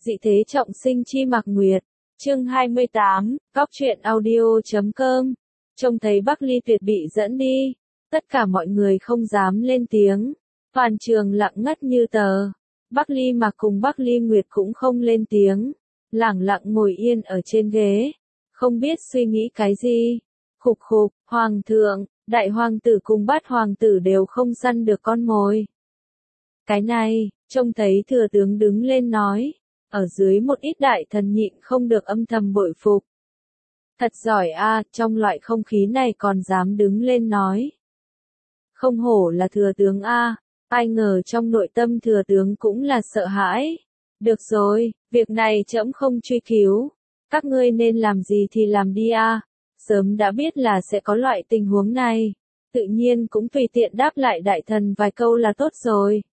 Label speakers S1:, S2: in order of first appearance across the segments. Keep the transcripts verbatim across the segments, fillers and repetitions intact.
S1: Dị thế trọng sinh chi Mạc Nguyệt. Chương hai mươi tám, góc truyện audio.com. Trông thấy Bắc Ly Tuyệt bị dẫn đi, tất cả mọi người không dám lên tiếng. Toàn trường lặng ngắt như tờ. Bắc Ly Mạc cùng Bắc Ly Nguyệt cũng không lên tiếng, lẳng lặng ngồi yên ở trên ghế, không biết suy nghĩ cái gì. Khục khục, hoàng thượng, đại hoàng tử cùng bát hoàng tử đều không săn được con mồi. Cái này, trông thấy thừa tướng đứng lên nói, ở dưới một ít đại thần nhịn không được âm thầm bội phục. Thật giỏi a, trong loại không khí này còn dám đứng lên nói. Không hổ là thừa tướng a, ai ngờ trong nội tâm thừa tướng cũng là sợ hãi. Được rồi, việc này trẫm không truy cứu, các ngươi nên làm gì thì làm đi a. Sớm đã biết là sẽ có loại tình huống này, tự nhiên cũng tùy tiện đáp lại đại thần vài câu là tốt rồi.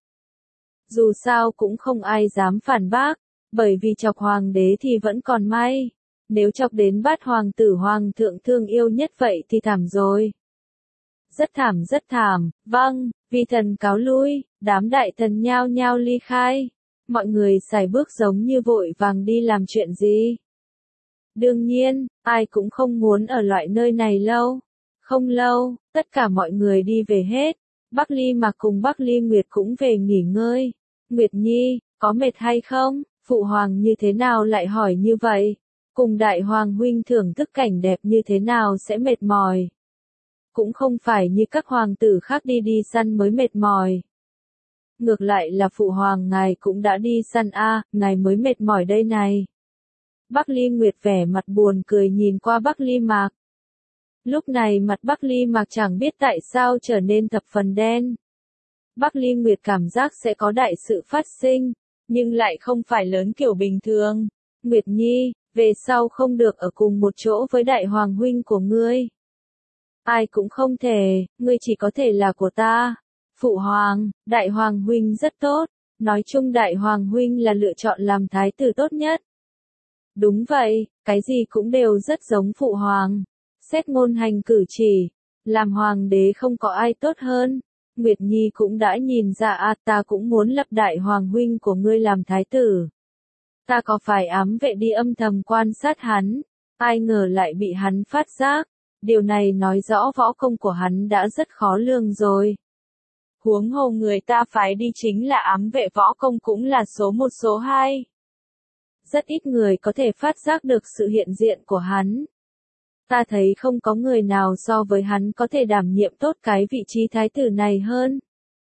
S1: Dù sao cũng không ai dám phản bác, bởi vì chọc hoàng đế thì vẫn còn may, nếu chọc đến bát hoàng tử hoàng thượng thương yêu nhất vậy thì thảm rồi. Rất thảm rất thảm, vâng, vi thần cáo lui, đám đại thần nhao nhao ly khai, mọi người sải bước giống như vội vàng đi làm chuyện gì. Đương nhiên, ai cũng không muốn ở loại nơi này lâu. Không lâu, tất cả mọi người đi về hết. Bắc Ly Mạc cùng Bắc Ly Nguyệt cũng về nghỉ ngơi. Nguyệt Nhi, có mệt hay không? Phụ hoàng như thế nào lại hỏi như vậy? Cùng đại hoàng huynh thưởng thức cảnh đẹp như thế nào sẽ mệt mỏi? Cũng không phải như các hoàng tử khác đi đi săn mới mệt mỏi. Ngược lại là phụ hoàng ngài cũng đã đi săn a, ngài mới mệt mỏi đây này. Bắc Ly Nguyệt vẻ mặt buồn cười nhìn qua Bắc Ly Mạc. Lúc này mặt Bắc Ly Mạc chẳng biết tại sao trở nên thập phần đen. Bắc Ly Nguyệt cảm giác sẽ có đại sự phát sinh, nhưng lại không phải lớn kiểu bình thường. Nguyệt Nhi, về sau không được ở cùng một chỗ với đại hoàng huynh của ngươi. Ai cũng không thể, ngươi chỉ có thể là của ta. Phụ hoàng, đại hoàng huynh rất tốt, nói chung đại hoàng huynh là lựa chọn làm thái tử tốt nhất. Đúng vậy, cái gì cũng đều rất giống phụ hoàng. Xét ngôn hành cử chỉ, làm hoàng đế không có ai tốt hơn. Nguyệt Nhi cũng đã nhìn ra à, ta cũng muốn lập đại hoàng huynh của ngươi làm thái tử. Ta có phải ám vệ đi âm thầm quan sát hắn, ai ngờ lại bị hắn phát giác. Điều này nói rõ võ công của hắn đã rất khó lường rồi. Huống hồ người ta phái đi chính là ám vệ võ công cũng là số một số hai. Rất ít người có thể phát giác được sự hiện diện của hắn. Ta thấy không có người nào so với hắn có thể đảm nhiệm tốt cái vị trí thái tử này hơn.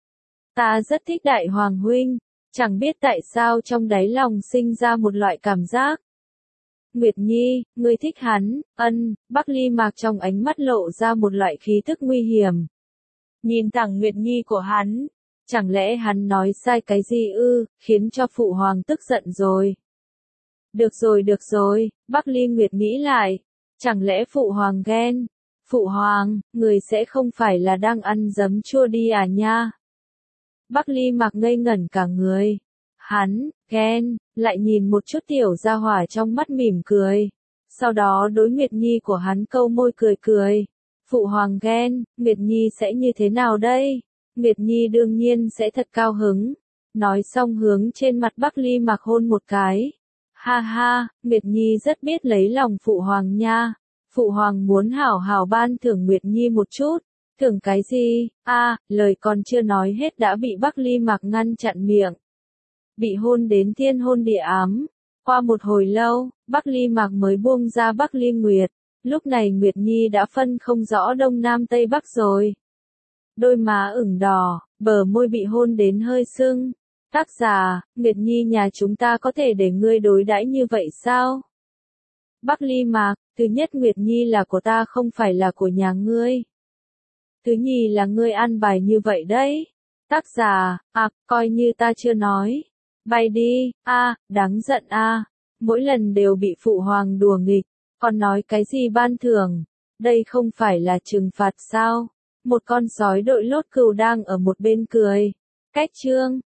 S1: Ta rất thích đại hoàng huynh, chẳng biết tại sao trong đáy lòng sinh ra một loại cảm giác. Nguyệt Nhi, ngươi thích hắn, ân, Bắc Ly Mạc trong ánh mắt lộ ra một loại khí tức nguy hiểm. Nhìn thẳng Nguyệt Nhi của hắn, chẳng lẽ hắn nói sai cái gì ư, khiến cho phụ hoàng tức giận rồi. Được rồi được rồi, Bắc Ly Nguyệt nghĩ lại, chẳng lẽ phụ hoàng ghen? Phụ hoàng, người sẽ không phải là đang ăn giấm chua đi à nha? Bắc Ly Mạc ngây ngẩn cả người. Hắn, ghen, lại nhìn một chút tiểu gia hỏa trong mắt mỉm cười. Sau đó đối Nguyệt Nhi của hắn câu môi cười cười. Phụ hoàng ghen, Nguyệt Nhi sẽ như thế nào đây? Nguyệt Nhi đương nhiên sẽ thật cao hứng. Nói xong hướng trên mặt Bắc Ly Mạc hôn một cái. Ha ha, Nguyệt Nhi rất biết lấy lòng phụ hoàng nha. Phụ hoàng muốn hảo hảo ban thưởng Nguyệt Nhi một chút. Thưởng cái gì? A, à, lời còn chưa nói hết đã bị Bắc Ly Mạc ngăn chặn miệng. Bị hôn đến thiên hôn địa ám. Qua một hồi lâu, Bắc Ly Mạc mới buông ra Bắc Ly Nguyệt. Lúc này Nguyệt Nhi đã phân không rõ đông nam tây bắc rồi. Đôi má ửng đỏ, bờ môi bị hôn đến hơi sưng. Tác giả, Nguyệt Nhi nhà chúng ta có thể để ngươi đối đãi như vậy sao? Bắc Ly Mạc, thứ nhất Nguyệt Nhi là của ta không phải là của nhà ngươi. Thứ nhì là ngươi ăn bài như vậy đấy. Tác giả, à, coi như ta chưa nói. Bay đi, a, à, đáng giận a, à. Mỗi lần đều bị phụ hoàng đùa nghịch, còn nói cái gì ban thưởng, đây không phải là trừng phạt sao? Một con sói đội lốt cừu đang ở một bên cười. Cách chương